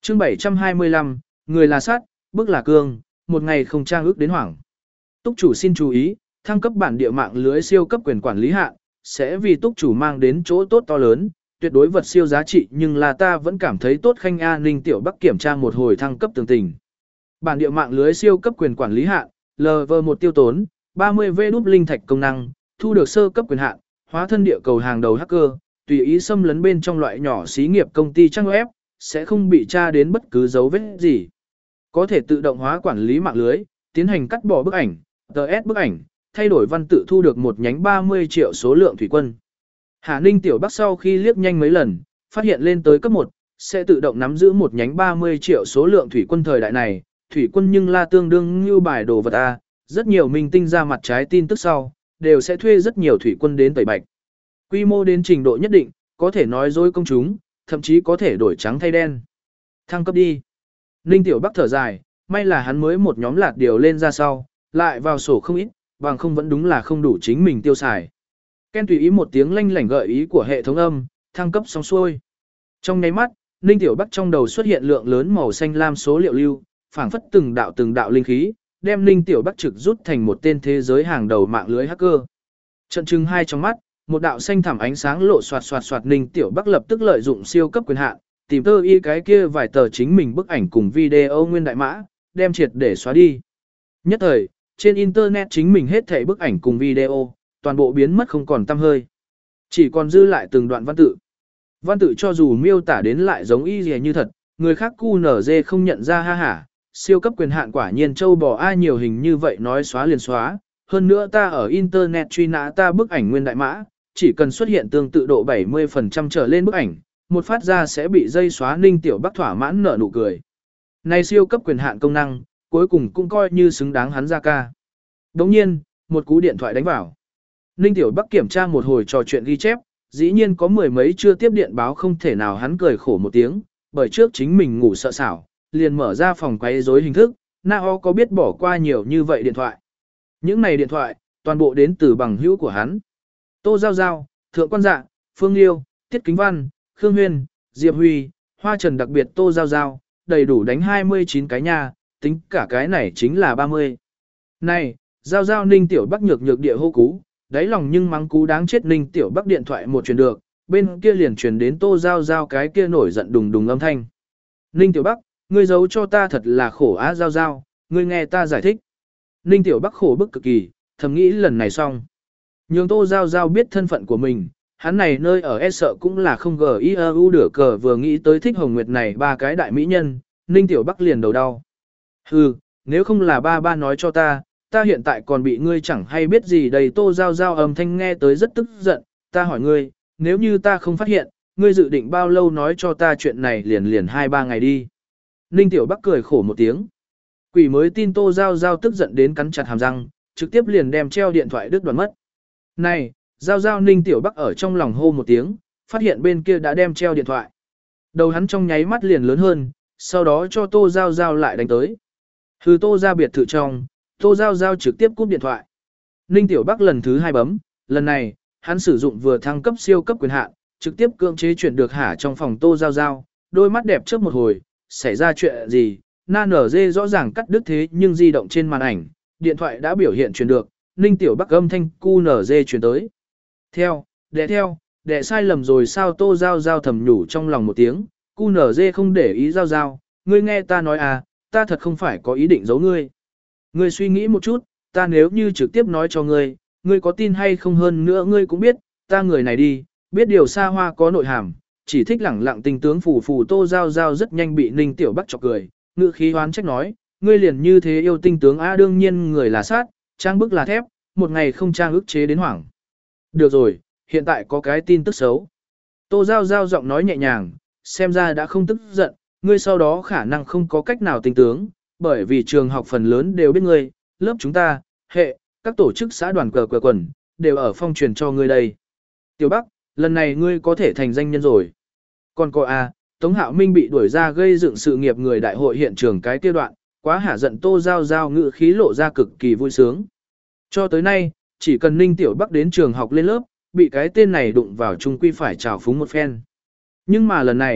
Chương 725, người là sát, bức là cương, một ngày không trang ước đến hoảng. Túc chủ xin chú ý, thăng cấp bản địa mạng lưới siêu cấp quyền quản lý hạn, sẽ vì túc chủ mang đến chỗ tốt to lớn, tuyệt đối vật siêu giá trị, nhưng là ta vẫn cảm thấy tốt. Khanh A Ninh Tiểu Bắc kiểm tra một hồi thăng cấp tường tình. Bản địa mạng lưới siêu cấp quyền quản lý hạn, LV1 tiêu tốn, 30V đúp linh thạch công năng, thu được sơ cấp quyền hạn, hóa thân địa cầu hàng đầu hacker, tùy ý xâm lấn bên trong loại nhỏ xí nghiệp công ty trang web, sẽ không bị tra đến bất cứ dấu vết gì. Có thể tự động hóa quản lý mạng lưới, tiến hành cắt bỏ bức ảnh, TS bức ảnh, thay đổi văn tự, thu được một nhánh 30 triệu số lượng thủy quân. Hà Ninh Tiểu Bắc sau khi liếc nhanh mấy lần, phát hiện lên tới cấp 1, sẽ tự động nắm giữ một nhánh 30 triệu số lượng thủy quân. Thời đại này, thủy quân nhưng là tương đương như bài đồ vật A, rất nhiều minh tinh ra mặt trái tin tức sau, đều sẽ thuê rất nhiều thủy quân đến tẩy bạch. Quy mô đến trình độ nhất định, có thể nói dối công chúng, thậm chí có thể đổi trắng thay đen. Thăng cấp đi. Ninh Tiểu Bắc thở dài, may là hắn mới một nhóm lạt điều lên ra sau, lại vào sổ không ít, bằng không vẫn đúng là không đủ chính mình tiêu xài. Ken tùy ý một tiếng lanh lảnh gợi ý của hệ thống âm, thăng cấp xong xuôi. Trong nháy mắt, Ninh Tiểu Bắc trong đầu xuất hiện lượng lớn màu xanh lam số liệu lưu, phảng phất từng đạo linh khí, đem Ninh Tiểu Bắc trực rút thành một tên thế giới hàng đầu mạng lưới hacker. Trận trừng hai trong mắt, một đạo xanh thẳm ánh sáng lộ xoạt, Ninh Tiểu Bắc lập tức lợi dụng siêu cấp quyền hạn, tìm tơ y cái kia vài tờ chính mình bức ảnh cùng video nguyên đại mã, đem triệt để xóa đi. Nhất thời, trên internet chính mình hết thảy bức ảnh cùng video, toàn bộ biến mất không còn tăm hơi. Chỉ còn dư lại từng đoạn văn tự. Văn tự cho dù miêu tả đến lại giống y gì như thật, người khác QNZ không nhận ra ha hả. Siêu cấp quyền hạn quả nhiên châu bò ai nhiều hình như vậy, nói xóa liền xóa. Hơn nữa ta ở internet truy nã ta bức ảnh nguyên đại mã, chỉ cần xuất hiện tương tự độ 70% trở lên bức ảnh, một phát ra sẽ bị dây xóa. Ninh Tiểu Bắc thỏa mãn nở nụ cười. Này siêu cấp quyền hạn công năng, cuối cùng cũng coi như xứng đáng hắn ra ca. Đồng nhiên, một cú điện thoại đánh vào. Ninh Tiểu Bắc kiểm tra một hồi trò chuyện ghi chép, dĩ nhiên có mười mấy chưa tiếp điện báo, không thể nào. Hắn cười khổ một tiếng, bởi trước chính mình ngủ sợ sảo, liền mở ra phòng quấy rối hình thức, nào có biết bỏ qua nhiều như vậy điện thoại. Những này điện thoại, toàn bộ đến từ bằng hữu của hắn. Tô Giao Giao, Thượng Quan Dạ, Phương Liêu, Tiết Kính Văn, Khương Huyên, Diệp Huy, Hoa Trần, đặc biệt Tô Giao Giao, đầy đủ đánh 29 cái nha, tính cả cái này chính là 30. Này, Giao Giao. Ninh Tiểu Bắc nhược địa hô cú, đáy lòng nhưng mắng cú đáng chết. Ninh Tiểu Bắc điện thoại một truyền được, bên kia liền truyền đến Tô Giao Giao cái kia nổi giận đùng âm thanh. Ninh Tiểu Bắc, ngươi giấu cho ta thật là khổ á. Giao Giao, ngươi nghe ta giải thích. Ninh Tiểu Bắc khổ bức cực kỳ, thầm nghĩ lần này xong. Nhưng Tô Giao Giao biết thân phận của mình, hắn này nơi ở e sợ cũng là không GIEU đửa cờ. Vừa nghĩ tới Thích Hồng Nguyệt này ba cái đại mỹ nhân, Ninh Tiểu Bắc liền đầu đau. Hừ, nếu không là ba nói cho ta hiện tại còn bị ngươi chẳng hay biết gì đầy. Tô Giao Giao âm thanh nghe tới rất tức giận, ta hỏi ngươi, nếu như ta không phát hiện, ngươi dự định bao lâu nói cho ta chuyện này? Liền 2-3 ngày đi. Ninh Tiểu Bắc cười khổ một tiếng. Quỷ mới tin. Tô Giao Giao tức giận đến cắn chặt hàm răng, trực tiếp liền đem treo điện thoại đứt đoạn mất. Này, Giao Giao. Ninh Tiểu Bắc ở trong lòng hô một tiếng, phát hiện bên kia đã đem treo điện thoại. Đầu hắn trong nháy mắt liền lớn hơn, sau đó cho Tô Giao Giao lại đánh tới. Hừ, Tô ra biệt thự trong, Tô Giao Giao trực tiếp cúp điện thoại. Ninh Tiểu Bắc lần thứ 2 bấm, lần này, hắn sử dụng vừa thăng cấp siêu cấp quyền hạn, trực tiếp cưỡng chế chuyển được hả trong phòng Tô Giao Giao, đôi mắt đẹp chớp một hồi, xảy ra chuyện gì? Na nở dê rõ ràng cắt đứt, thế nhưng di động trên màn ảnh, điện thoại đã biểu hiện truyền được. Ninh Tiểu Bắc âm thanh cu nở dê truyền tới. Theo, đệ sai lầm rồi sao? Tô Giao Giao thầm nhủ trong lòng một tiếng, cu nở dê không để ý. Giao Giao, ngươi nghe ta nói à, ta thật không phải có ý định giấu ngươi. Ngươi suy nghĩ một chút, ta nếu như trực tiếp nói cho ngươi, ngươi có tin hay không? Hơn nữa ngươi cũng biết, ta người này đi, biết điều xa hoa có nội hàm, chỉ thích lẳng lặng tình tướng phù phù. Tô Giao Giao rất nhanh bị Ninh Tiểu Bắc chọc cười, ngữ khí hoán trách nói, ngươi liền như thế yêu tinh tướng a? Đương nhiên người là sát, trang bức là thép, một ngày không trang ức chế đến hoảng. Được rồi, hiện tại có cái tin tức xấu. Tô Giao Giao giọng nói nhẹ nhàng, xem ra đã không tức giận, ngươi sau đó khả năng không có cách nào tinh tướng, bởi vì trường học phần lớn đều biết ngươi, lớp chúng ta, các tổ chức xã đoàn cờ quần, đều ở phong truyền cho ngươi đây. Tiểu Bắc, lần này ngươi có thể thành danh nhân rồi. Còn có Tống Hạo Minh bị đuổi ra gây dựng sự nghiệp người đại hội hiện trường cái kia đoạn, quá hả giận. Tô Giao Giao ngữ khí lộ ra cực kỳ vui sướng. Cho tới nay, chỉ cần Ninh Tiểu Bắc đến trường học lên lớp, bị cái tên này đụng vào chung quy phải trào phúng một phen. Nhưng mà lần này,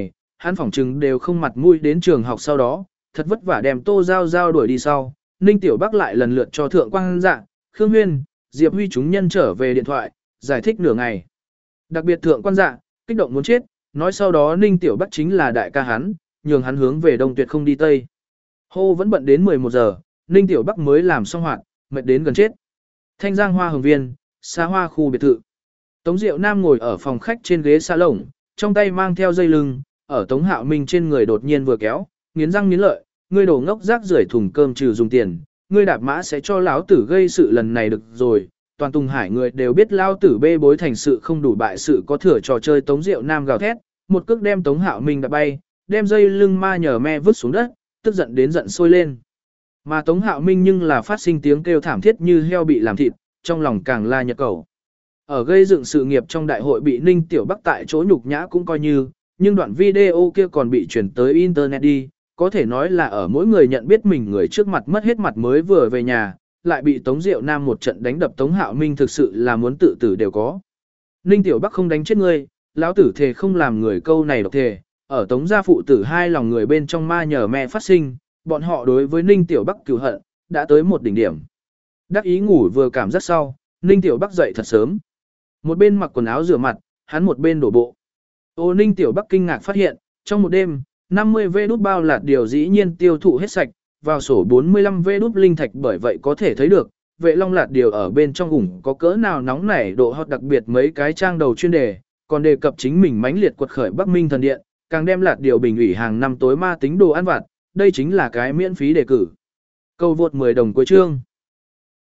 hắn phỏng chừng đều không mặt mũi đến trường học sau đó, thật vất vả đem Tô Giao Giao đuổi đi sau. Ninh Tiểu Bắc lại lần lượt cho Thượng Quang Dạ, Khương Huyên, Diệp Huy chúng nhân trở về điện thoại, giải thích nửa ngày. Đặc biệt Thượng Quan Dạ, kích động muốn chết, nói sau đó Ninh Tiểu Bắc chính là đại ca hắn, nhường hắn hướng về đông tuyệt không đi tây. Hô vẫn bận đến 11 giờ, Ninh Tiểu Bắc mới làm xong hoạt, mệt đến gần chết. Thanh Giang Hoa Hồng Viên, xa hoa khu biệt thự. Tống Diệu Nam ngồi ở phòng khách trên ghế salon, trong tay mang theo dây lưng, ở Tống Hạo Minh trên người đột nhiên vừa kéo, nghiến răng nghiến lợi, ngươi đổ ngốc rác rưởi thùng cơm trừ dùng tiền, ngươi đạp mã sẽ cho lão tử gây sự lần này được rồi. Toàn Tùng Hải người đều biết lão tử bê bối thành sự không đủ bại sự có thừa trò chơi. Tống Diệu Nam gào thét, một cước đem Tống Hạo Minh đạp bay, đem dây lưng ma nhờ me vứt xuống đất, tức giận đến giận sôi lên. Mà Tống Hạo Minh nhưng là phát sinh tiếng kêu thảm thiết như heo bị làm thịt, trong lòng càng la nhật cầu. Ở gây dựng sự nghiệp trong đại hội bị Ninh Tiểu Bắc tại chỗ nhục nhã cũng coi như, nhưng đoạn video kia còn bị chuyển tới internet đi, có thể nói là ở mỗi người nhận biết mình người trước mặt mất hết mặt mới vừa về nhà, lại bị Tống Diệu Nam một trận đánh đập. Tống Hạo Minh thực sự là muốn tự tử đều có. Ninh Tiểu Bắc không đánh chết ngươi, lão tử thề không làm người, câu này độc thề, ở Tống gia phụ tử hai lòng người bên trong ma nhờ mẹ phát sinh, bọn họ đối với Ninh Tiểu Bắc cừu hận đã tới một đỉnh điểm. Đắc ý ngủ vừa cảm giác sau, Ninh Tiểu Bắc dậy thật sớm. Một bên mặc quần áo rửa mặt, hắn một bên đổ bộ. Ô Ninh Tiểu Bắc kinh ngạc phát hiện, trong một đêm, 50 vê đút bao lạt điều dĩ nhiên tiêu thụ hết sạch, vào sổ 45 vê đút linh thạch, bởi vậy có thể thấy được, vệ long lạt điều ở bên trong ủng có cỡ nào nóng nảy độ hot, đặc biệt mấy cái trang đầu chuyên đề, còn đề cập chính mình mãnh liệt quật khởi Bắc Minh thần điện, càng đem lạt điều bình ủy hàng năm tối ma tính đồ ăn vặt, đây chính là cái miễn phí đề cử. Câu vượt 10 đồng cuối chương.